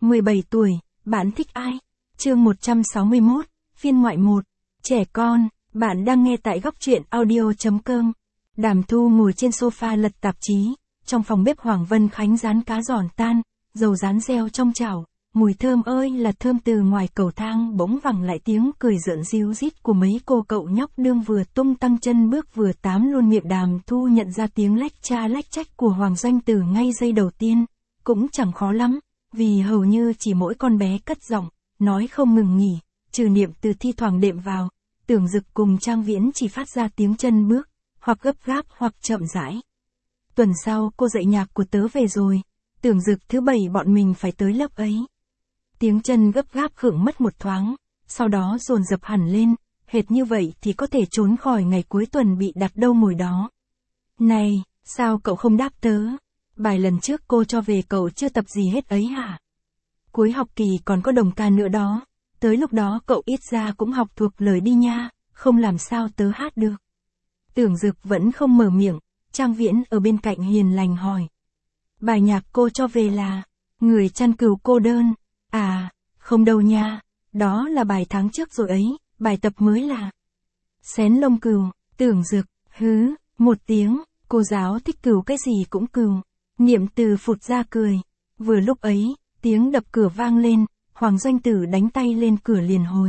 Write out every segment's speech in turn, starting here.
17 tuổi, bạn thích ai? Chương 161, phiên ngoại 1. Trẻ con, bạn đang nghe tại góc truyện audio.com. Đàm Thu ngồi trên sofa lật tạp chí, trong phòng bếp Hoàng Vân Khánh rán cá giòn tan, dầu rán reo trong chảo, mùi thơm ơi là thơm. Từ ngoài cầu thang bỗng vẳng lại tiếng cười giỡn ríu rít của mấy cô cậu nhóc đương vừa tung tăng chân bước vừa tám luôn miệng. Đàm Thu nhận ra tiếng lách cha lách trách của Hoàng Doanh Tử ngay giây đầu tiên, cũng chẳng khó lắm, vì hầu như chỉ mỗi con bé cất giọng, nói không ngừng nghỉ, trừ Niệm Từ thi thoảng đệm vào, Tưởng Dực cùng Trang Viễn chỉ phát ra tiếng chân bước, hoặc gấp gáp hoặc chậm rãi. Tuần sau cô dạy nhạc của tớ về rồi, Tưởng Dực thứ 7 bọn mình phải tới lớp ấy. Tiếng chân gấp gáp khựng mất một thoáng, sau đó dồn dập hẳn lên, hệt như vậy thì có thể trốn khỏi ngày cuối tuần bị đặt đâu ngồi đó. Này, sao cậu không đáp tớ? Bài lần trước cô cho về cậu chưa tập gì hết ấy hả? Cuối học kỳ còn có đồng ca nữa đó, tới lúc đó cậu ít ra cũng học thuộc lời đi nha, không làm sao tớ hát được. Tưởng Dực vẫn không mở miệng, Trang Viễn ở bên cạnh hiền lành hỏi. Bài nhạc cô cho về là Người chăn cừu cô đơn. À, không đâu nha, đó là bài tháng trước rồi ấy, bài tập mới là Xén lông cừu. Tưởng Dực, hứ, một tiếng, cô giáo thích cừu cái gì cũng cừu. Niệm Từ phụt ra cười. Vừa lúc ấy, tiếng đập cửa vang lên, Hoàng Doanh Tử đánh tay lên cửa liền hồi.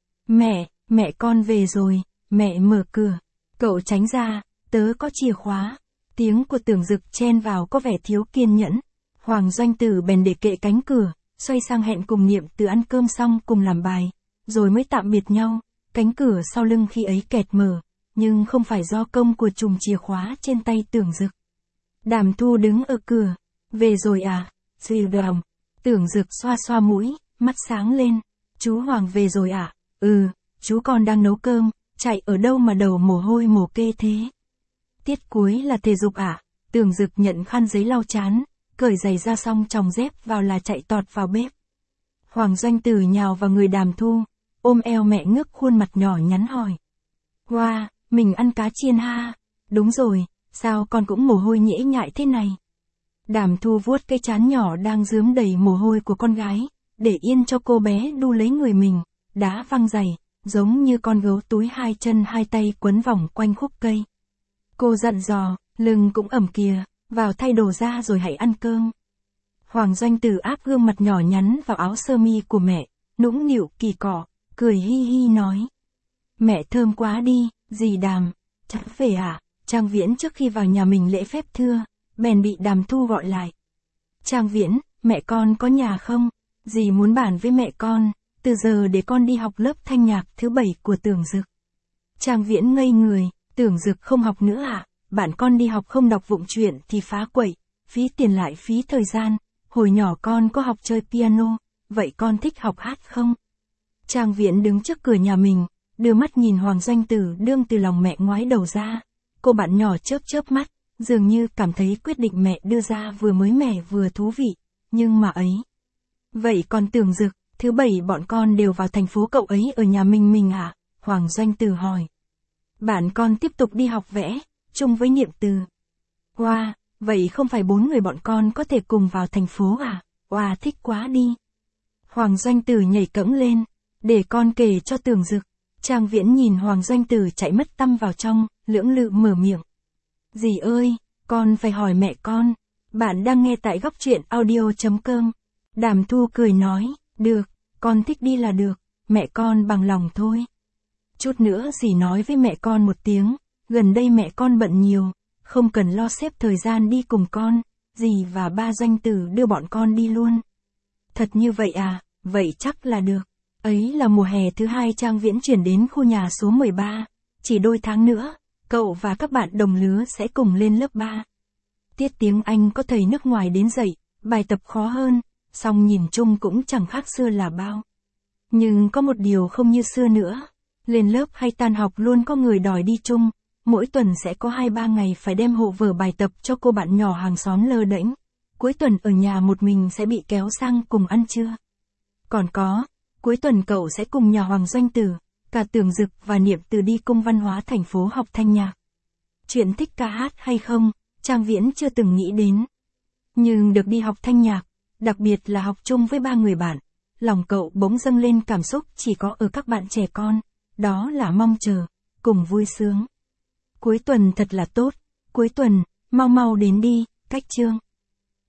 Mẹ con về rồi, mẹ mở cửa. Cậu tránh ra, tớ có chìa khóa. Tiếng của Tưởng Dực chen vào có vẻ thiếu kiên nhẫn. Hoàng Doanh Tử bèn để kệ cánh cửa, xoay sang hẹn cùng Niệm Từ ăn cơm xong cùng làm bài, rồi mới tạm biệt nhau. Cánh cửa sau lưng khi ấy kẹt mở, nhưng không phải do công của chùm chìa khóa trên tay Tưởng Dực. Đàm Thu đứng ở cửa. Về rồi à? Dì đồng. Tưởng Dực xoa xoa mũi, mắt sáng lên. Chú Hoàng về rồi à? Ừ, chú còn đang nấu cơm, chạy ở đâu mà đầu mồ hôi mồ kê thế? Tiết cuối là thể dục à? Tưởng Dực nhận khăn giấy lau chán, cởi giày ra xong chòng dép vào là chạy tọt vào bếp. Hoàng Doanh Tử nhào vào người Đàm Thu, ôm eo mẹ ngước khuôn mặt nhỏ nhắn hỏi. Wow, mình ăn cá chiên ha? Đúng rồi, sao con cũng mồ hôi nhễ nhại thế này? Đàm Thu vuốt cái trán nhỏ đang rướm đầy mồ hôi của con gái, để yên cho cô bé đu lấy người mình, đá văng giày, giống như con gấu túi hai chân hai tay quấn vòng quanh khúc cây. Cô dặn dò, lưng cũng ẩm kìa, vào thay đồ ra rồi hãy ăn cơm. Hoàng Doanh Tử áp gương mặt nhỏ nhắn vào áo sơ mi của mẹ, nũng nịu kỳ cọ, cười hi hi nói. Mẹ thơm quá đi, dì Đàm, chắc về à? Trang Viễn trước khi vào nhà mình lễ phép thưa, bèn bị Đàm Thu gọi lại. Trang Viễn, mẹ con có nhà không? Dì muốn bàn với mẹ con, từ giờ để con đi học lớp thanh nhạc thứ 7 của Tưởng Dực. Trang Viễn ngây người, Tưởng Dực không học nữa à? Bạn con đi học không đọc vụng truyện thì phá quậy, phí tiền lại phí thời gian. Hồi nhỏ con có học chơi piano, vậy con thích học hát không? Trang Viễn đứng trước cửa nhà mình, đưa mắt nhìn Hoàng Doanh Tử đương từ lòng mẹ ngoái đầu ra. Cô bạn nhỏ chớp chớp mắt, dường như cảm thấy quyết định mẹ đưa ra vừa mới mẻ vừa thú vị, nhưng mà ấy. Vậy còn Tưởng Dực, thứ 7 bọn con đều vào thành phố cậu ấy ở nhà mình à? Hoàng Doanh Tử hỏi. Bạn con tiếp tục đi học vẽ, chung với Niệm Từ. Wow, vậy không phải 4 người bọn con có thể cùng vào thành phố à? Wow, thích quá đi. Hoàng Doanh Tử nhảy cẫng lên, để con kể cho Tưởng Dực. Trang Viễn nhìn Hoàng Doanh Tử chạy mất tăm vào trong, lưỡng lự mở miệng. Dì ơi, con phải hỏi mẹ con. Bạn đang nghe tại góc truyện audio.com. Đàm Thu cười nói, được, con thích đi là được, mẹ con bằng lòng thôi. Chút nữa dì nói với mẹ con một tiếng, gần đây mẹ con bận nhiều, không cần lo xếp thời gian đi cùng con, dì và ba Doanh Tử đưa bọn con đi luôn. Thật như vậy à, vậy chắc là được. Ấy là mùa hè thứ 2 Trang Viễn chuyển đến khu nhà số 13, chỉ đôi tháng nữa, cậu và các bạn đồng lứa sẽ cùng lên lớp 3. Tiết tiếng Anh có thầy nước ngoài đến dạy, bài tập khó hơn, song nhìn chung cũng chẳng khác xưa là bao. Nhưng có một điều không như xưa nữa, lên lớp hay tan học luôn có người đòi đi chung, mỗi tuần sẽ có 2-3 ngày phải đem hộ vở bài tập cho cô bạn nhỏ hàng xóm lơ đễnh, cuối tuần ở nhà một mình sẽ bị kéo sang cùng ăn trưa. Còn có, cuối tuần cậu sẽ cùng nhà Hoàng Doanh Tử, cả Tưởng Dực và Niệm Từ đi cung văn hóa thành phố học thanh nhạc. Chuyện thích ca hát hay không, Trang Viễn chưa từng nghĩ đến. Nhưng được đi học thanh nhạc, Đặc biệt là học chung với 3 người bạn. Lòng cậu bỗng dâng lên cảm xúc chỉ có ở các bạn trẻ con. Đó là mong chờ, cùng vui sướng. Cuối tuần thật là tốt. Cuối tuần, mau mau đến đi, cách chương.